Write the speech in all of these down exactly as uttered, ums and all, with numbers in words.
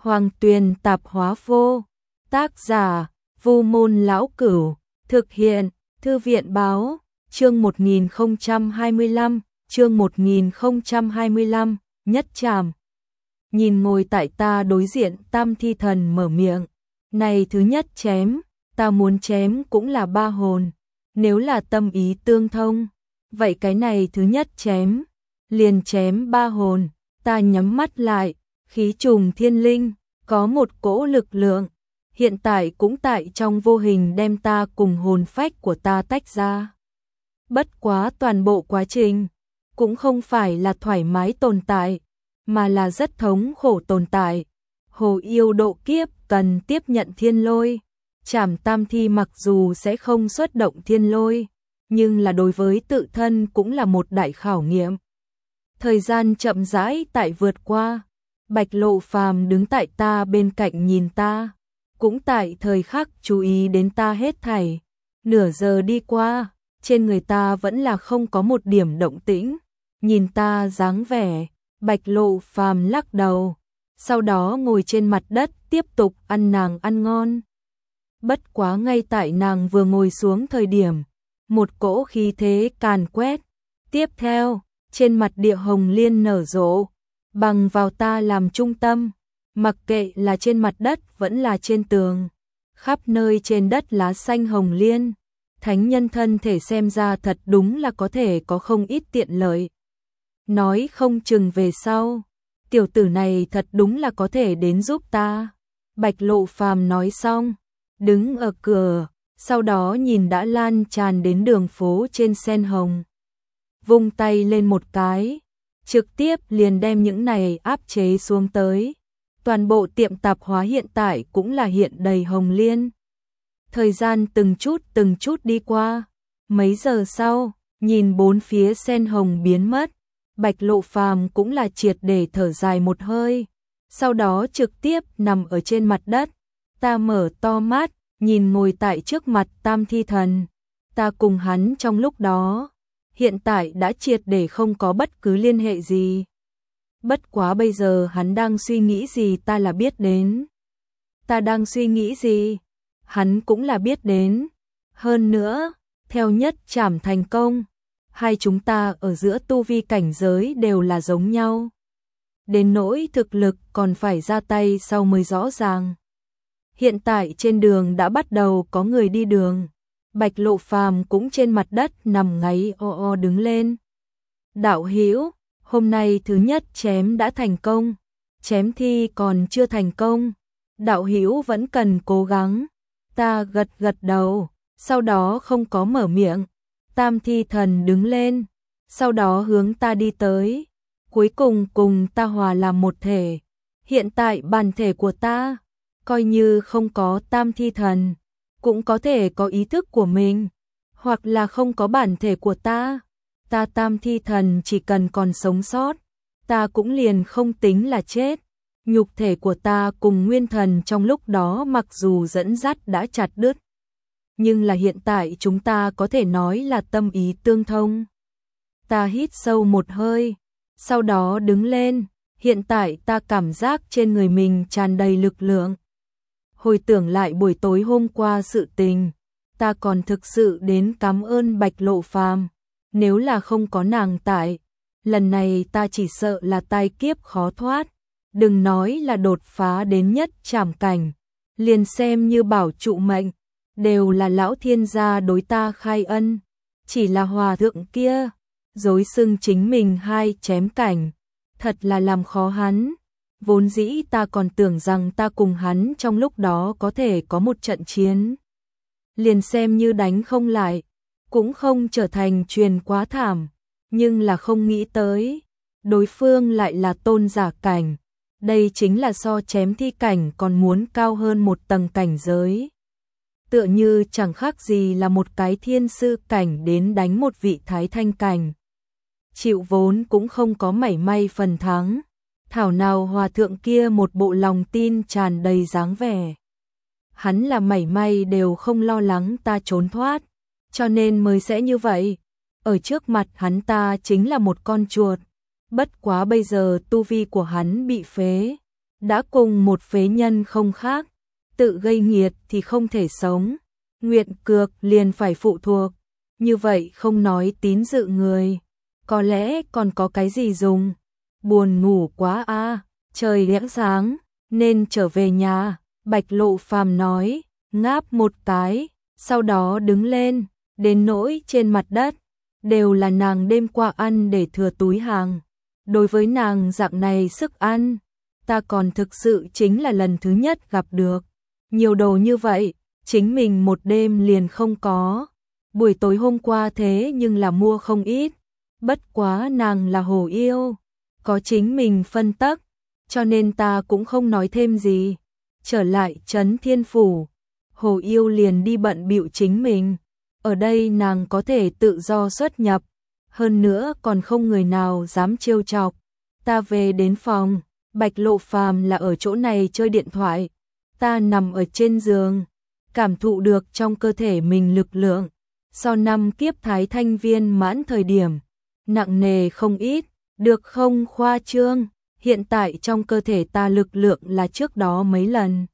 Hoàng Tuyền Tạp Hóa Vô. Tác giả: Vu Môn Lão Cửu. Thực hiện: Thư viện Báo. Chương một nghìn không trăm hai mươi lăm, chương một nghìn không trăm hai mươi lăm, Nhất Trảm. Nhìn ngồi tại ta đối diện, Tam Thi Thần mở miệng. Này thứ nhất chém, ta muốn chém cũng là ba hồn. Nếu là tâm ý tương thông, vậy cái này thứ nhất chém, liền chém ba hồn. Ta nhắm mắt lại, khí trùng thiên linh, có một cỗ lực lượng, hiện tại cũng tại trong vô hình đem ta cùng hồn phách của ta tách ra. Bất quá toàn bộ quá trình, cũng không phải là thoải mái tồn tại, mà là rất thống khổ tồn tại. Hồ yêu độ kiếp cần tiếp nhận thiên lôi. Trảm tam thi mặc dù sẽ không xuất động thiên lôi, nhưng là đối với tự thân cũng là một đại khảo nghiệm. Thời gian chậm rãi tại vượt qua, Bạch Lộ Phàm đứng tại ta bên cạnh nhìn ta, cũng tại thời khắc chú ý đến ta hết thảy. Nửa giờ đi qua, trên người ta vẫn là không có một điểm động tĩnh. Nhìn ta dáng vẻ, Bạch Lộ Phàm lắc đầu, sau đó ngồi trên mặt đất tiếp tục ăn nàng ăn ngon. Bất quá ngay tại nàng vừa ngồi xuống thời điểm, một cỗ khí thế càn quét. Tiếp theo, trên mặt địa hồng liên nở rộ, bằng vào ta làm trung tâm, mặc kệ là trên mặt đất vẫn là trên tường, khắp nơi trên đất lá xanh hồng liên. Thánh nhân thân thể xem ra thật đúng là có thể có không ít tiện lợi. Nói không chừng về sau, tiểu tử này thật đúng là có thể đến giúp ta. Bạch Lộ Phàm nói xong, đứng ở cửa, sau đó nhìn đã lan tràn đến đường phố trên sen hồng. Vung tay lên một cái, trực tiếp liền đem những này áp chế xuống tới. Toàn bộ tiệm tạp hóa hiện tại cũng là hiện đầy hồng liên. Thời gian từng chút từng chút đi qua, mấy giờ sau, nhìn bốn phía sen hồng biến mất, Bạch Lộ Phàm cũng là triệt để thở dài một hơi, sau đó trực tiếp nằm ở trên mặt đất. Ta mở to mắt, nhìn ngồi tại trước mặt Tam Thi Thần. Ta cùng hắn trong lúc đó, hiện tại đã triệt để không có bất cứ liên hệ gì. Bất quá bây giờ hắn đang suy nghĩ gì ta là biết đến. Ta đang suy nghĩ gì, hắn cũng là biết đến. Hơn nữa, theo Nhất Trảm thành công, hai chúng ta ở giữa tu vi cảnh giới đều là giống nhau. Đến nỗi thực lực còn phải ra tay sau mới rõ ràng. Hiện tại trên đường đã bắt đầu có người đi đường. Bạch Lộ Phàm cũng trên mặt đất nằm ngáy o o đứng lên. Đạo hữu, hôm nay thứ nhất chém đã thành công, chém thi còn chưa thành công. Đạo hữu vẫn cần cố gắng. Ta gật gật đầu, sau đó không có mở miệng. Tam Thi Thần đứng lên, sau đó hướng ta đi tới, cuối cùng cùng ta hòa làm một thể. Hiện tại bản thể của ta, coi như không có Tam Thi Thần, cũng có thể có ý thức của mình, hoặc là không có bản thể của ta. Ta Tam Thi Thần chỉ cần còn sống sót, ta cũng liền không tính là chết. Nhục thể của ta cùng nguyên thần trong lúc đó mặc dù dẫn dắt đã chặt đứt, nhưng là hiện tại chúng ta có thể nói là tâm ý tương thông. Ta hít sâu một hơi, sau đó đứng lên. Hiện tại ta cảm giác trên người mình tràn đầy lực lượng. Hồi tưởng lại buổi tối hôm qua sự tình, ta còn thực sự đến cảm ơn Bạch Lộ Phàm. Nếu là không có nàng tại, lần này ta chỉ sợ là tai kiếp khó thoát. Đừng nói là đột phá đến nhất trảm cảnh, liền xem như bảo trụ mệnh, đều là lão thiên gia đối ta khai ân. Chỉ là hòa thượng kia, dối xưng chính mình hai chém cảnh, thật là làm khó hắn. Vốn dĩ ta còn tưởng rằng ta cùng hắn trong lúc đó có thể có một trận chiến. Liền xem như đánh không lại, cũng không trở thành truyền quá thảm. Nhưng là không nghĩ tới, đối phương lại là tôn giả cảnh. Đây chính là so chém thi cảnh còn muốn cao hơn một tầng cảnh giới. Tựa như chẳng khác gì là một cái thiên sư cảnh đến đánh một vị thái thanh cảnh. Chịu vốn cũng không có mảy may phần thắng. Thảo nào hòa thượng kia một bộ lòng tin tràn đầy dáng vẻ. Hắn là mảy may đều không lo lắng ta trốn thoát, cho nên mới sẽ như vậy. Ở trước mặt hắn ta chính là một con chuột. Bất quá bây giờ tu vi của hắn bị phế, đã cùng một phế nhân không khác, tự gây nghiệt thì không thể sống, nguyện cược liền phải phụ thuộc, như vậy không nói tín dự người, có lẽ còn có cái gì dùng, buồn ngủ quá a, à, trời lẽng sáng, nên trở về nhà, Bạch Lộ Phàm nói, ngáp một cái, sau đó đứng lên, đến nỗi trên mặt đất, đều là nàng đêm qua ăn để thừa túi hàng. Đối với nàng dạng này sức ăn, ta còn thực sự chính là lần thứ nhất gặp được. Nhiều đồ như vậy, chính mình một đêm liền không có. Buổi tối hôm qua thế nhưng là mua không ít. Bất quá nàng là hồ yêu, có chính mình phân tắc, cho nên ta cũng không nói thêm gì. Trở lại Trấn Thiên Phủ, hồ yêu liền đi bận bịu chính mình. Ở đây nàng có thể tự do xuất nhập, hơn nữa còn không người nào dám trêu chọc. Ta về đến phòng, Bạch Lộ Phàm là ở chỗ này chơi điện thoại. Ta nằm ở trên giường, cảm thụ được trong cơ thể mình lực lượng. So năm kiếp thái thanh viên mãn thời điểm, nặng nề không ít, được không khoa trương. Hiện tại trong cơ thể ta lực lượng là trước đó mấy lần.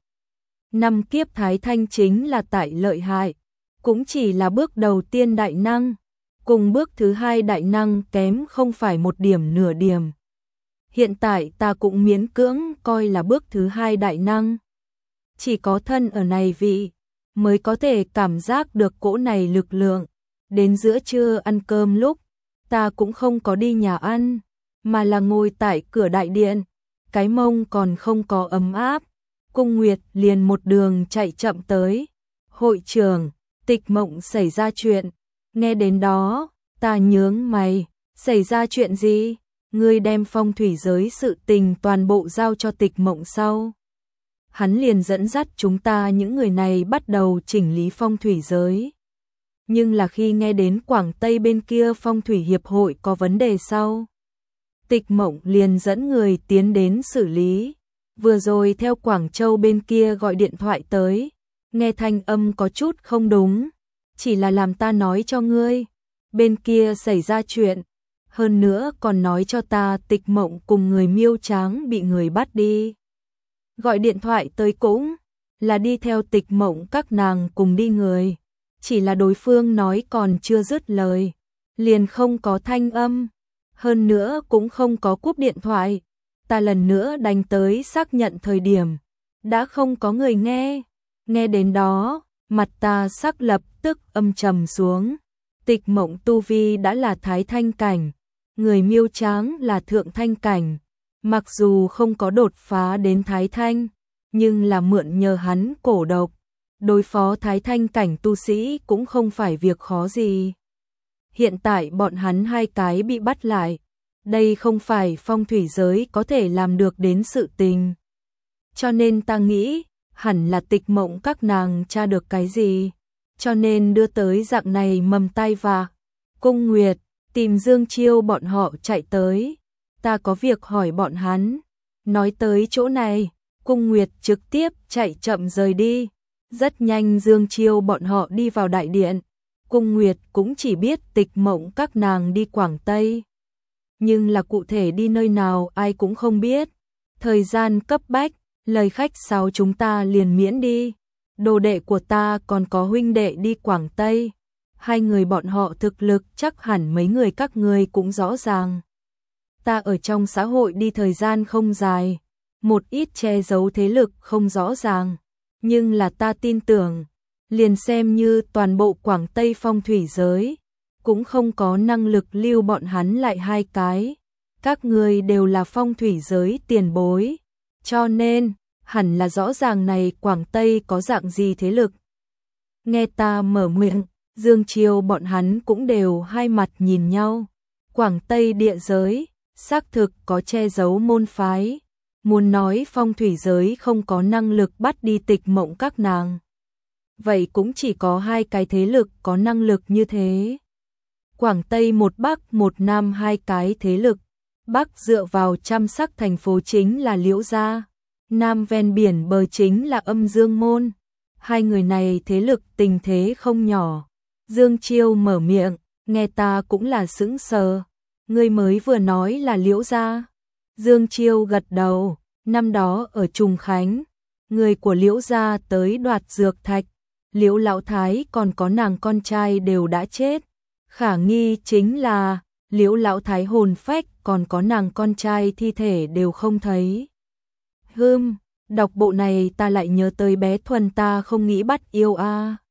Năm kiếp thái thanh chính là tại lợi hại, cũng chỉ là bước đầu tiên đại năng, cùng bước thứ hai đại năng kém không phải một điểm nửa điểm. Hiện tại ta cũng miễn cưỡng coi là bước thứ hai đại năng. Chỉ có thân ở này vị, mới có thể cảm giác được cỗ này lực lượng. Đến giữa trưa ăn cơm lúc, ta cũng không có đi nhà ăn, mà là ngồi tại cửa đại điện, cái mông còn không có ấm áp. Cung Nguyệt liền một đường chạy chậm tới. Hội trưởng, Tịch Mộng xảy ra chuyện. Nghe đến đó, ta nhướng mày, xảy ra chuyện gì? Ngươi đem phong thủy giới sự tình toàn bộ giao cho Tịch Mộng sau. Hắn liền dẫn dắt chúng ta những người này bắt đầu chỉnh lý phong thủy giới. Nhưng là khi nghe đến Quảng Tây bên kia phong thủy hiệp hội có vấn đề sau, Tịch Mộng liền dẫn người tiến đến xử lý. Vừa rồi theo Quảng Châu bên kia gọi điện thoại tới, nghe thanh âm có chút không đúng, chỉ là làm ta nói cho ngươi, bên kia xảy ra chuyện, hơn nữa còn nói cho ta Tịch Mộng cùng người Miêu Tráng bị người bắt đi. Gọi điện thoại tới cũng là đi theo Tịch Mộng các nàng cùng đi người, chỉ là đối phương nói còn chưa dứt lời, liền không có thanh âm, hơn nữa cũng không có cúp điện thoại. Ta lần nữa đánh tới xác nhận thời điểm, đã không có người nghe. Nghe đến đó, mặt ta sắc lập tức âm trầm xuống. Tịch Mộng tu vi đã là thái thanh cảnh, người Miêu Tráng là thượng thanh cảnh. Mặc dù không có đột phá đến thái thanh, nhưng là mượn nhờ hắn cổ độc, đối phó thái thanh cảnh tu sĩ cũng không phải việc khó gì. Hiện tại bọn hắn hai cái bị bắt lại. Đây không phải phong thủy giới có thể làm được đến sự tình. Cho nên ta nghĩ, hẳn là Tịch Mộng các nàng tra được cái gì, cho nên đưa tới dạng này mầm tai vạ. Cung Nguyệt, tìm Dương Chiêu bọn họ chạy tới. Ta có việc hỏi bọn hắn. Nói tới chỗ này, Cung Nguyệt trực tiếp chạy chậm rời đi. Rất nhanh Dương Chiêu bọn họ đi vào đại điện. Cung Nguyệt cũng chỉ biết Tịch Mộng các nàng đi Quảng Tây. Nhưng là cụ thể đi nơi nào ai cũng không biết. Thời gian cấp bách, lời khách sáo chúng ta liền miễn đi. Đồ đệ của ta còn có huynh đệ đi Quảng Tây. Hai người bọn họ thực lực chắc hẳn mấy người các ngươi cũng rõ ràng. Ta ở trong xã hội đi thời gian không dài, một ít che giấu thế lực không rõ ràng. Nhưng là ta tin tưởng, liền xem như toàn bộ Quảng Tây phong thủy giới, cũng không có năng lực lưu bọn hắn lại hai cái. Các người đều là phong thủy giới tiền bối, cho nên hẳn là rõ ràng này Quảng Tây có dạng gì thế lực. Nghe ta mở miệng, Dương Chiêu bọn hắn cũng đều hai mặt nhìn nhau. Quảng Tây địa giới, xác thực có che giấu môn phái. Muốn nói phong thủy giới không có năng lực bắt đi Tịch Mộng các nàng, vậy cũng chỉ có hai cái thế lực có năng lực như thế. Quảng Tây một Bắc một Nam hai cái thế lực. Bắc dựa vào trăm sắc thành phố chính là Liễu Gia, Nam ven biển bờ chính là Âm Dương Môn. Hai người này thế lực tình thế không nhỏ. Dương Chiêu mở miệng, nghe ta cũng là sững sờ. Ngươi mới vừa nói là Liễu Gia. Dương Chiêu gật đầu, Năm đó ở Trùng Khánh, người của Liễu gia tới đoạt dược thạch, Liễu lão thái còn có nàng con trai đều đã chết. Khả nghi chính là Liễu lão thái hồn phách còn có nàng con trai thi thể đều không thấy. Hừm, đọc bộ này ta lại nhớ tới bé Thuần ta không nghĩ bắt yêu a.